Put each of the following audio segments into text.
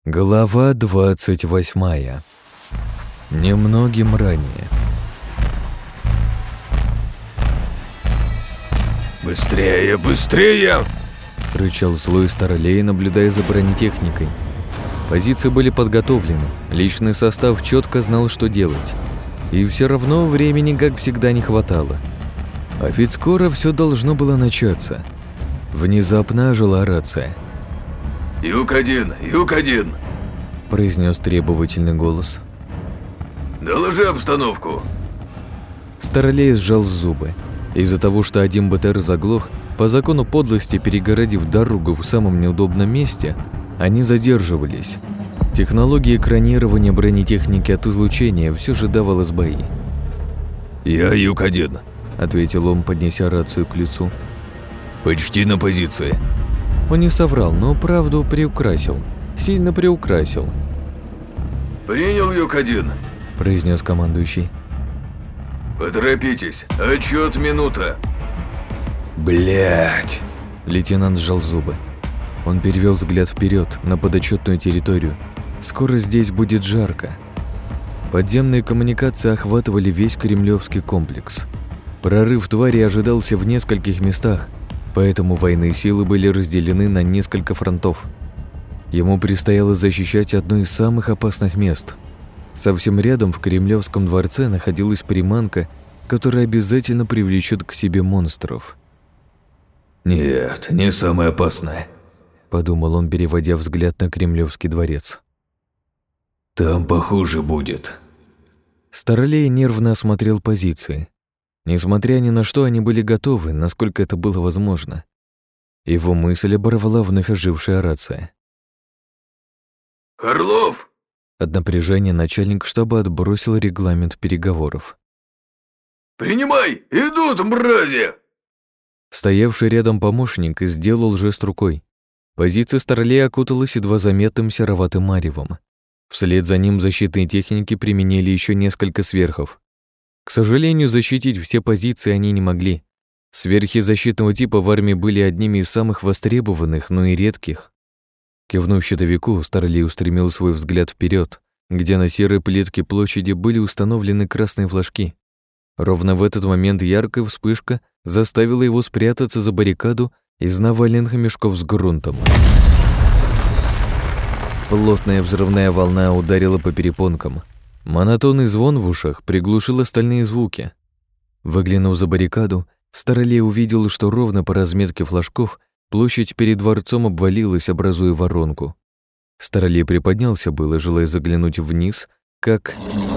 Глава 28. Немногим ранее. «Быстрее, быстрее!» — рычал злой Старлей, наблюдая за бронетехникой. Позиции были подготовлены, личный состав четко знал, что делать. И все равно времени, как всегда, не хватало. А ведь скоро все должно было начаться. Внезапно ожила рация. «Юг-1, Юг-1!» — произнес требовательный голос. «Доложи обстановку!» Старлей сжал зубы. Из-за того, что один БТР заглох, по закону подлости перегородив дорогу в самом неудобном месте, они задерживались. Технология экранирования бронетехники от излучения все же давала сбои. «Я Юг-1», — ответил он, поднеся рацию к лицу. «Почти на позиции». Он не соврал, но правду приукрасил. Сильно приукрасил. «Принял Юг-1», — произнес командующий. «Поторопитесь, отчет минута». Блять! Лейтенант сжал зубы. Он перевел взгляд вперед на подотчетную территорию. Скоро здесь будет жарко. Подземные коммуникации охватывали весь кремлевский комплекс. Прорыв твари ожидался в нескольких местах, поэтому военные силы были разделены на несколько фронтов. Ему предстояло защищать одно из самых опасных мест. Совсем рядом в Кремлевском дворце находилась приманка, которая обязательно привлечет к себе монстров. «Нет, не самое опасное», — подумал он, переводя взгляд на Кремлевский дворец. «Там похуже будет». Старлей нервно осмотрел позиции. Несмотря ни на что, они были готовы, насколько это было возможно. Его мысль оборвала вновь ожившая рация. «Орлов!» От напряжения начальник штаба отбросил регламент переговоров. «Принимай! Идут, мрази!» Стоявший рядом помощник сделал жест рукой. Позиция Старлея окуталась едва заметным сероватым маревом. Вслед за ним защитные техники применили еще несколько сверхов. К сожалению, защитить все позиции они не могли. Сверхи защитного типа в армии были одними из самых востребованных, но и редких. Кивнув щитовику, Старлей устремил свой взгляд вперед, где на серой плитке площади были установлены красные флажки. Ровно в этот момент яркая вспышка заставила его спрятаться за баррикаду из наваленных мешков с грунтом. Плотная взрывная волна ударила по перепонкам. Монотонный звон в ушах приглушил остальные звуки. Выглянув за баррикаду, Старлей увидел, что ровно по разметке флажков площадь перед дворцом обвалилась, образуя воронку. Старлей приподнялся было, желая заглянуть вниз, как...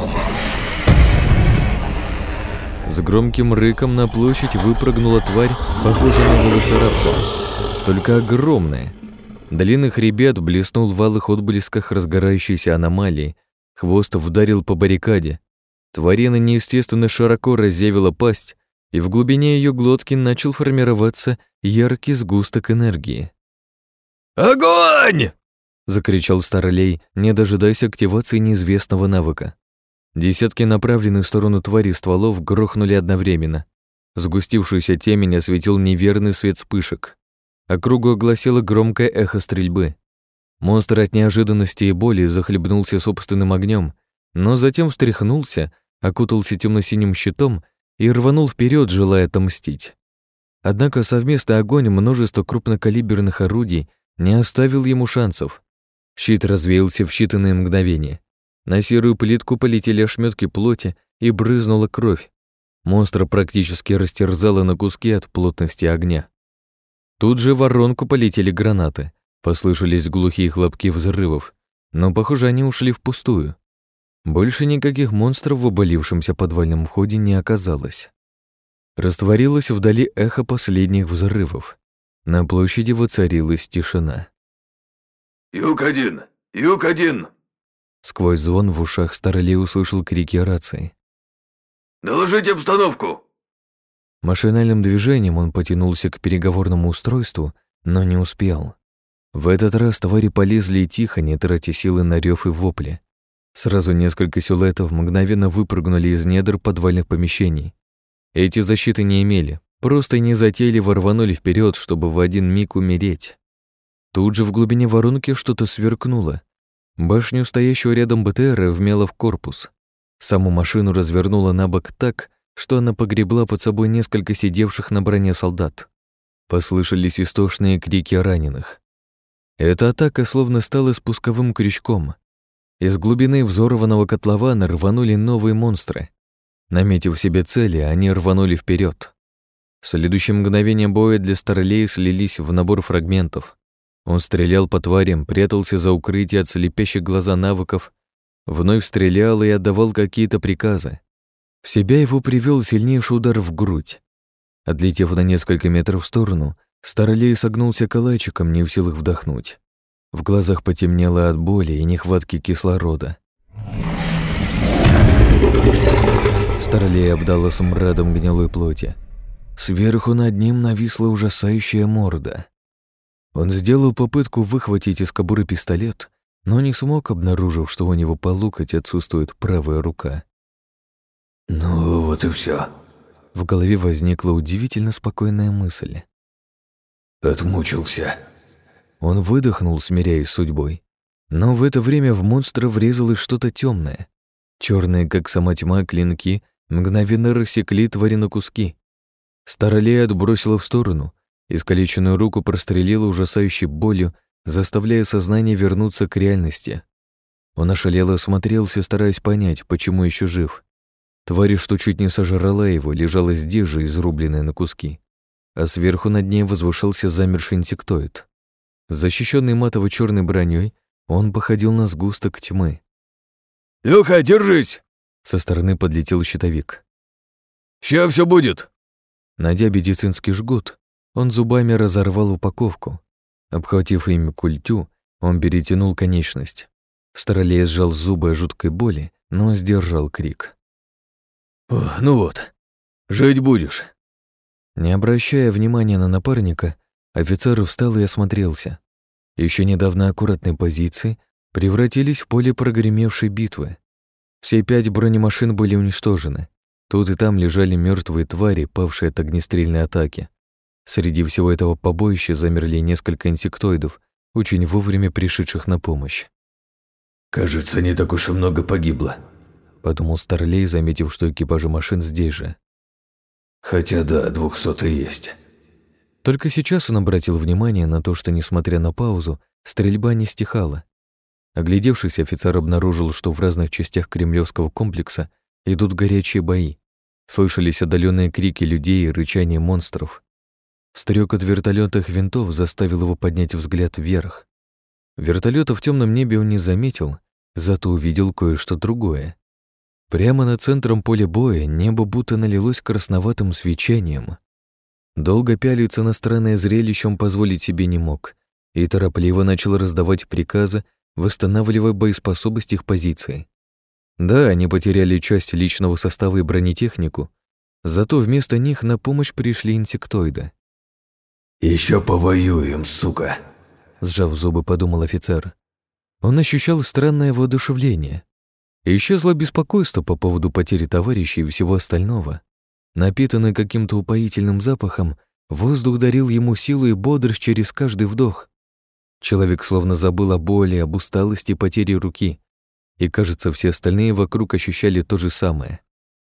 С громким рыком на площадь выпрыгнула тварь, похожая на велоцираптора, только огромная. Длинный хребет блеснул в алых отблесках разгорающейся аномалии, хвост вдарил по баррикаде. Тварина неестественно широко разъявила пасть, и в глубине ее глотки начал формироваться яркий сгусток энергии. «Огонь!» — закричал Старлей, не дожидаясь активации неизвестного навыка. Десятки направленных в сторону твари стволов грохнули одновременно. Сгустившуюся темень осветил неверный свет вспышек. Округу огласило громкое эхо стрельбы. Монстр от неожиданности и боли захлебнулся собственным огнем, но затем встряхнулся, окутался темно-синим щитом и рванул вперед, желая отомстить. Однако совместный огонь множества крупнокалиберных орудий не оставил ему шансов. Щит развеялся в считанные мгновения. На серую плитку полетели ошметки плоти и брызнула кровь. Монстра практически растерзало на куски от плотности огня. Тут же в воронку полетели гранаты. Послышались глухие хлопки взрывов, но, похоже, они ушли впустую. Больше никаких монстров в обвалившемся подвальном входе не оказалось. Растворилось вдали эхо последних взрывов. На площади воцарилась тишина. «Юг-1! Юг-1!» Сквозь звон в ушах Старлей услышал крики рации. «Доложите обстановку!» Машинальным движением он потянулся к переговорному устройству, но не успел. В этот раз твари полезли тихо, не тратя силы на рёв и вопли. Сразу несколько силуэтов мгновенно выпрыгнули из недр подвальных помещений. Эти защиты не имели, просто незатейливо рванули вперед, чтобы в один миг умереть. Тут же в глубине воронки что-то сверкнуло. Башню, стоящую рядом БТРа, вмяло в корпус. Саму машину развернуло на бок так, что она погребла под собой несколько сидевших на броне солдат. Послышались истошные крики раненых. Эта атака словно стала спусковым крючком. Из глубины взорванного котлована рванули новые монстры. Наметив себе цели, они рванули вперед. Следующие мгновения боя для Старлея слились в набор фрагментов. Он стрелял по тварям, прятался за укрытие от слепящих глаза навыков, вновь стрелял и отдавал какие-то приказы. В себя его привел сильнейший удар в грудь. Отлетев на несколько метров в сторону, Старлей согнулся калачиком, не в силах вдохнуть. В глазах потемнело от боли и нехватки кислорода. Старлей обдало смрадом гнилой плоти. Сверху над ним нависла ужасающая морда. Он сделал попытку выхватить из кобуры пистолет, но не смог, обнаружив, что у него по локоть отсутствует правая рука. Ну, вот и все. В голове возникла удивительно спокойная мысль. Отмучился. Он выдохнул, смиряясь с судьбой. Но в это время в монстра врезалось что-то темное. Черные, как сама тьма, клинки мгновенно рассекли твари на куски. Старлея отбросила в сторону, искалеченную руку прострелила ужасающей болью, заставляя сознание вернуться к реальности. Он ошалело осмотрелся, стараясь понять, почему еще жив. Тварь, что чуть не сожрала его, лежала здесь же, изрубленная на куски, а сверху над ней возвышался замерший инсектоид. Защищенный матово черной броней, он походил на сгусток тьмы. «Лёха, держись!» Со стороны подлетел щитовик. «Ща все будет!» Найдя медицинский жгут, он зубами разорвал упаковку. Обхватив ими культю, он перетянул конечность. Старлей сжал зубы от жуткой боли, но сдержал крик. «Ну вот, жить будешь!» Не обращая внимания на напарника, офицер встал и осмотрелся. Еще недавно аккуратные позиции превратились в поле прогремевшей битвы. Все 5 бронемашин были уничтожены. Тут и там лежали мертвые твари, павшие от огнестрельной атаки. Среди всего этого побоища замерли несколько инсектоидов, очень вовремя пришедших на помощь. «Кажется, не так уж и много погибло», — подумал Старлей, заметив, что экипажи машин здесь же. «Хотя да, 200 есть». Только сейчас он обратил внимание на то, что, несмотря на паузу, стрельба не стихала. Оглядевшись, офицер обнаружил, что в разных частях кремлевского комплекса идут горячие бои. Слышались отдаленные крики людей и рычание монстров. Стрёкот вертолетных винтов заставил его поднять взгляд вверх. Вертолета в темном небе он не заметил, зато увидел кое-что другое. Прямо над центром поля боя небо будто налилось красноватым свечением. Долго пялиться на странное зрелище он позволить себе не мог и торопливо начал раздавать приказы, восстанавливая боеспособность их позиции. Да, они потеряли часть личного состава и бронетехнику, зато вместо них на помощь пришли инсектоиды. «Еще повоюем, сука!» Сжав зубы, подумал офицер. Он ощущал странное воодушевление. Исчезло беспокойство по поводу потери товарищей и всего остального. Напитанный каким-то упоительным запахом, воздух дарил ему силу и бодрость через каждый вдох. Человек словно забыл о боли, об усталости и потере руки. И, кажется, все остальные вокруг ощущали то же самое.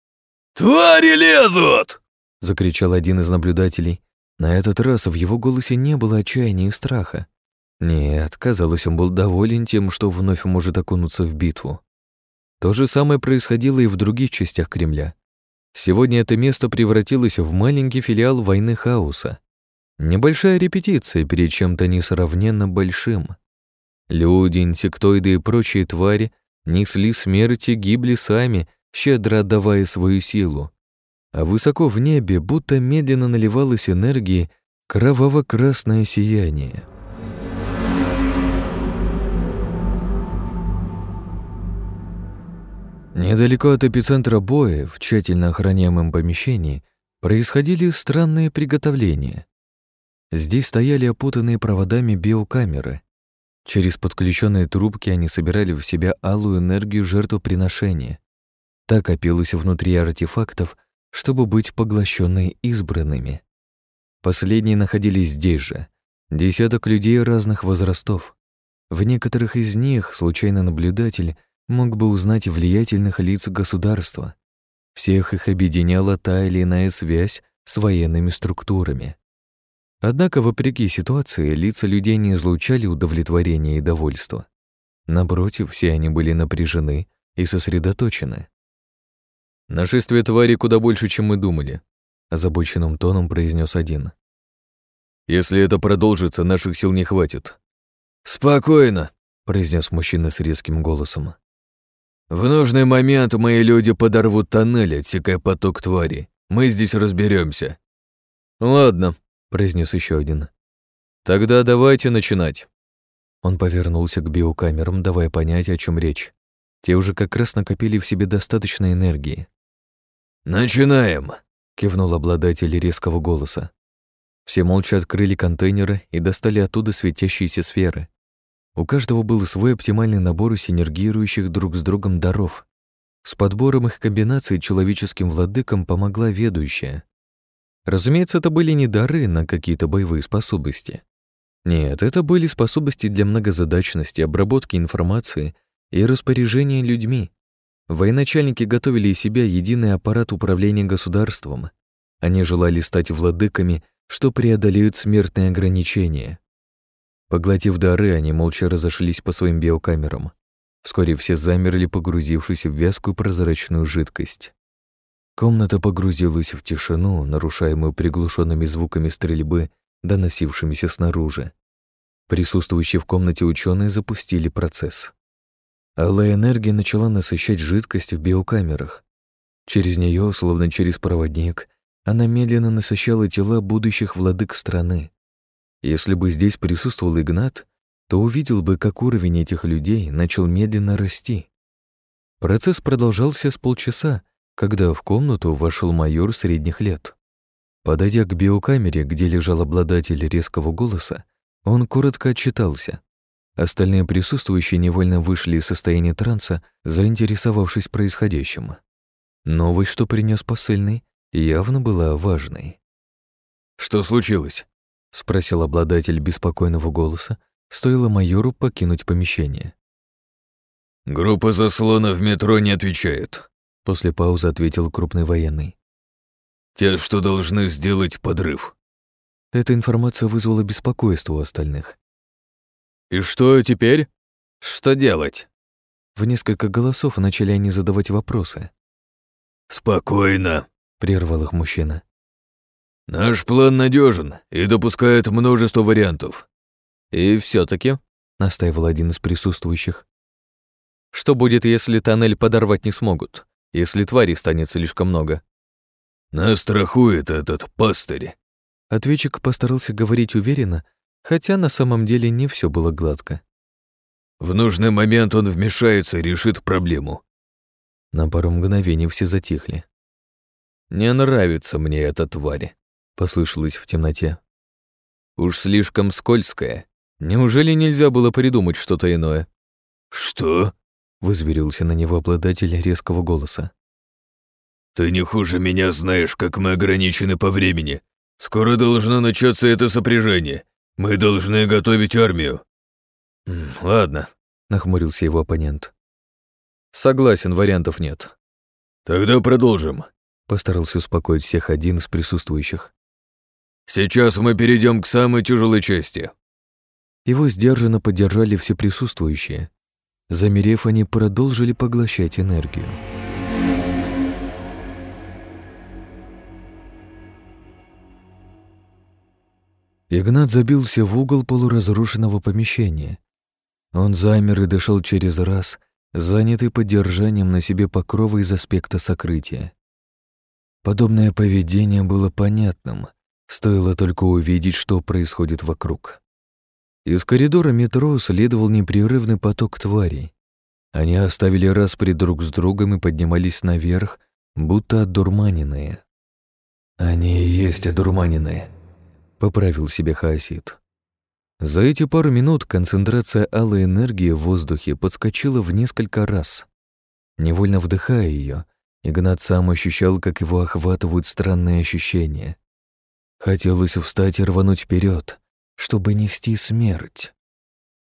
«Твари лезут!» — закричал один из наблюдателей. На этот раз в его голосе не было отчаяния и страха. Нет, казалось, он был доволен тем, что вновь может окунуться в битву. То же самое происходило и в других частях Кремля. Сегодня это место превратилось в маленький филиал войны хаоса. Небольшая репетиция перед чем-то несравненно большим. Люди, инсектоиды и прочие твари несли смерть и гибли сами, щедро отдавая свою силу. А высоко в небе будто медленно наливалось энергией кроваво-красное сияние. Недалеко от эпицентра боя, в тщательно охраняемом помещении, происходили странные приготовления. Здесь стояли опутанные проводами биокамеры. Через подключенные трубки они собирали в себя алую энергию жертвоприношения. Так копилось внутри артефактов, чтобы быть поглощенные избранными. Последние находились здесь же. Десяток людей разных возрастов. В некоторых из них случайный наблюдатель мог бы узнать влиятельных лиц государства. Всех их объединяла та или иная связь с военными структурами. Однако, вопреки ситуации, лица людей не излучали удовлетворения и довольства. Напротив, все они были напряжены и сосредоточены. «Нашествие твари куда больше, чем мы думали», — озабоченным тоном произнес один. «Если это продолжится, наших сил не хватит». «Спокойно», — произнес мужчина с резким голосом. «В нужный момент мои люди подорвут тоннель, отсекая поток твари. Мы здесь разберемся. «Ладно», — произнес еще один. «Тогда давайте начинать». Он повернулся к биокамерам, давая понять, о чем речь. Те уже как раз накопили в себе достаточно энергии. «Начинаем!» — кивнул обладатель резкого голоса. Все молча открыли контейнеры и достали оттуда светящиеся сферы. У каждого был свой оптимальный набор синергирующих друг с другом даров. С подбором их комбинаций человеческим владыкам помогла ведущая. Разумеется, это были не дары на какие-то боевые способности. Нет, это были способности для многозадачности, обработки информации и распоряжения людьми. Военачальники готовили из себя единый аппарат управления государством. Они желали стать владыками, что преодолеют смертные ограничения. Поглотив дары, они молча разошлись по своим биокамерам. Вскоре все замерли, погрузившись в вязкую прозрачную жидкость. Комната погрузилась в тишину, нарушаемую приглушенными звуками стрельбы, доносившимися снаружи. Присутствующие в комнате ученые запустили процесс. Алая энергия начала насыщать жидкость в биокамерах. Через нее, словно через проводник, она медленно насыщала тела будущих владык страны. Если бы здесь присутствовал Игнат, то увидел бы, как уровень этих людей начал медленно расти. Процесс продолжался с полчаса, когда в комнату вошел майор средних лет. Подойдя к биокамере, где лежал обладатель резкого голоса, он коротко отчитался. Остальные присутствующие невольно вышли из состояния транса, заинтересовавшись происходящим. Новость, что принес посыльный, явно была важной. «Что случилось?» — спросил обладатель беспокойного голоса, стоило майору покинуть помещение. «Группа заслона в метро не отвечает», — после паузы ответил крупный военный. «Те, что должны сделать подрыв». Эта информация вызвала беспокойство у остальных. «И что теперь?» «Что делать?» В несколько голосов начали они задавать вопросы. «Спокойно», — прервал их мужчина. «Наш план надежен и допускает множество вариантов». «И все-таки», — настаивал один из присутствующих, «что будет, если тоннель подорвать не смогут, если тварей станет слишком много?» «Нас страхует этот пастырь». Ответчик постарался говорить уверенно, хотя на самом деле не все было гладко. «В нужный момент он вмешается и решит проблему». На пару мгновений все затихли. «Не нравится мне эта тварь», — послышалось в темноте. «Уж слишком скользкая. Неужели нельзя было придумать что-то иное?» «Что?» — возверился на него обладатель резкого голоса. «Ты не хуже меня знаешь, как мы ограничены по времени. Скоро должно начаться это сопряжение. Мы должны готовить армию». «Ладно», — нахмурился его оппонент. «Согласен, вариантов нет». «Тогда продолжим», — постарался успокоить всех один из присутствующих. «Сейчас мы перейдем к самой тяжелой части». Его сдержанно поддержали все присутствующие. Замерев, они продолжили поглощать энергию. Игнат забился в угол полуразрушенного помещения. Он замер и дышал через раз, занятый поддержанием на себе покрова из аспекта сокрытия. Подобное поведение было понятным, стоило только увидеть, что происходит вокруг. Из коридора метро следовал непрерывный поток тварей. Они оставили распри друг с другом и поднимались наверх, будто одурманенные. «Они и есть одурманенные», — поправил себе Хаосид. За эти пару минут концентрация алой энергии в воздухе подскочила в несколько раз. Невольно вдыхая ее, Игнат сам ощущал, как его охватывают странные ощущения. Хотелось встать и рвануть вперед, чтобы нести смерть.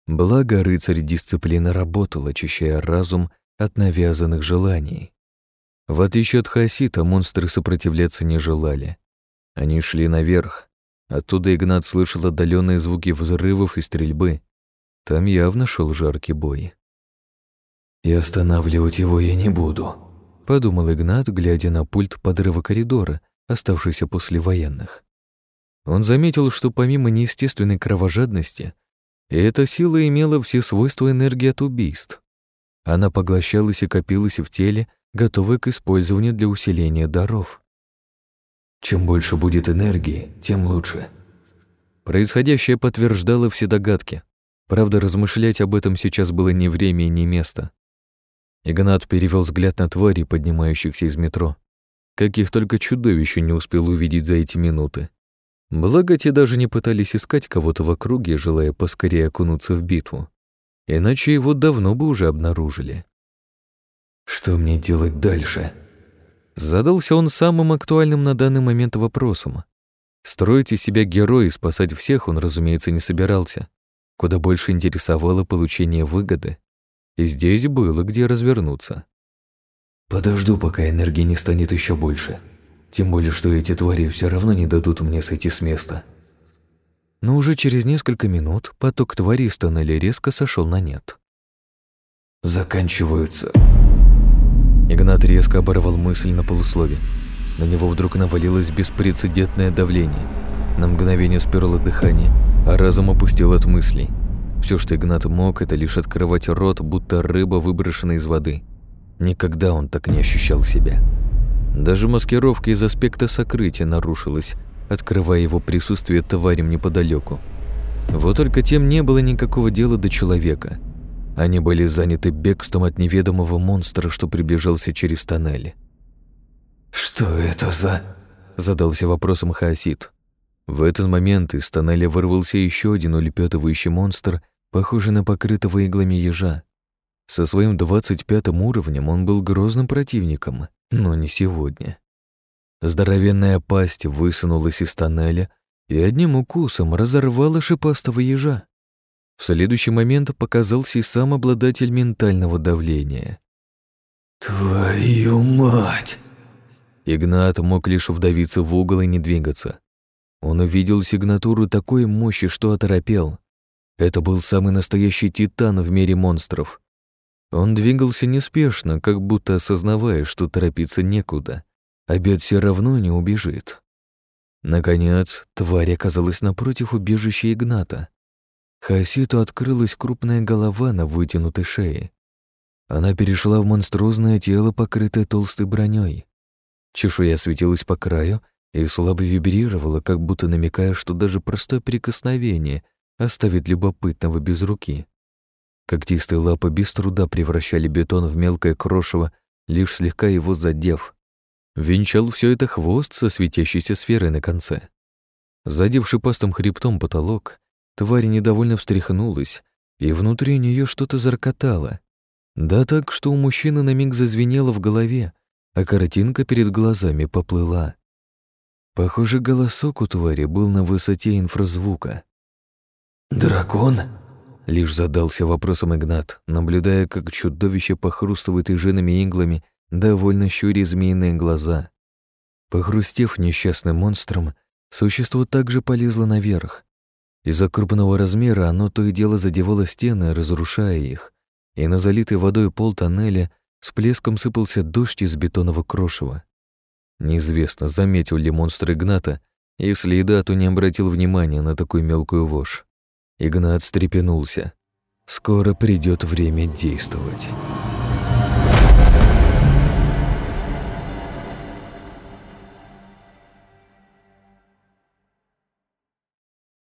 Благо, рыцарь дисциплины работал, очищая разум от навязанных желаний. В отличие от хаосита, монстры сопротивляться не желали. Они шли наверх. Оттуда Игнат слышал отдаленные звуки взрывов и стрельбы. Там явно шел жаркий бой. «И останавливать его я не буду», — подумал Игнат, глядя на пульт подрыва коридора, оставшийся после военных. Он заметил, что помимо неестественной кровожадности, эта сила имела все свойства энергии от убийств. Она поглощалась и копилась в теле, готовая к использованию для усиления даров. Чем больше будет энергии, тем лучше. Происходящее подтверждало все догадки. Правда, размышлять об этом сейчас было не время и не место. Игнат перевел взгляд на тварей, поднимающихся из метро. Каких только чудовищ не успел увидеть за эти минуты. Благо, те даже не пытались искать кого-то в округе, желая поскорее окунуться в битву. Иначе его давно бы уже обнаружили. «Что мне делать дальше?» Задался он самым актуальным на данный момент вопросом. Строить из себя героя и спасать всех он, разумеется, не собирался. Куда больше интересовало получение выгоды. И здесь было где развернуться. «Подожду, пока энергии не станет еще больше. Тем более, что эти твари все равно не дадут мне сойти с места». Но уже через несколько минут поток тварей из тоннеля резко сошел на нет. «Заканчиваются». Игнат резко оборвал мысль на полуслове. На него вдруг навалилось беспрецедентное давление. На мгновение сперло дыхание, а разум опустил от мыслей. Все, что Игнат мог, это лишь открывать рот, будто рыба, выброшенная из воды. Никогда он так не ощущал себя. Даже маскировка из аспекта сокрытия нарушилась, открывая его присутствие тварям неподалеку. Вот только тем не было никакого дела до человека. Они были заняты бегством от неведомого монстра, что приближался через тоннель. «Что это за...» — задался вопросом хаосит. В этот момент из тоннеля вырвался еще один улепетывающий монстр, похожий на покрытого иглами ежа. Со своим 25-м уровнем он был грозным противником, но не сегодня. Здоровенная пасть высунулась из тоннеля и одним укусом разорвала шипастого ежа. В следующий момент показался и сам обладатель ментального давления. «Твою мать!» Игнат мог лишь вдавиться в угол и не двигаться. Он увидел сигнатуру такой мощи, что оторопел. Это был самый настоящий титан в мире монстров. Он двигался неспешно, как будто осознавая, что торопиться некуда. Обед все равно не убежит. Наконец, тварь оказалась напротив убежища Игната. Хаоситу открылась крупная голова на вытянутой шее. Она перешла в монструозное тело, покрытое толстой броней. Чешуя светилась по краю и слабо вибрировала, как будто намекая, что даже простое прикосновение оставит любопытного без руки. Когтистые лапы без труда превращали бетон в мелкое крошево, лишь слегка его задев. Венчал все это хвост со светящейся сферой на конце. Задев шипастым хребтом потолок, тварь недовольно встряхнулась, и внутри нее что-то зарокотало. Да так, что у мужчины на миг зазвенело в голове, а картинка перед глазами поплыла. Похоже, голосок у твари был на высоте инфразвука. «Дракон?» — лишь задался вопросом Игнат, наблюдая, как чудовище похрустывает ижиными иглами, довольно щуря змеиные глаза. Похрустев несчастным монстром, существо также полезло наверх. Из-за крупного размера оно то и дело задевало стены, разрушая их, и на залитый водой пол тоннеля с плеском сыпался дождь из бетонного крошева. Неизвестно, заметил ли монстр Игната, если и да, то не обратил внимания на такую мелкую вошь. Игнат встрепенулся. Скоро придет время действовать.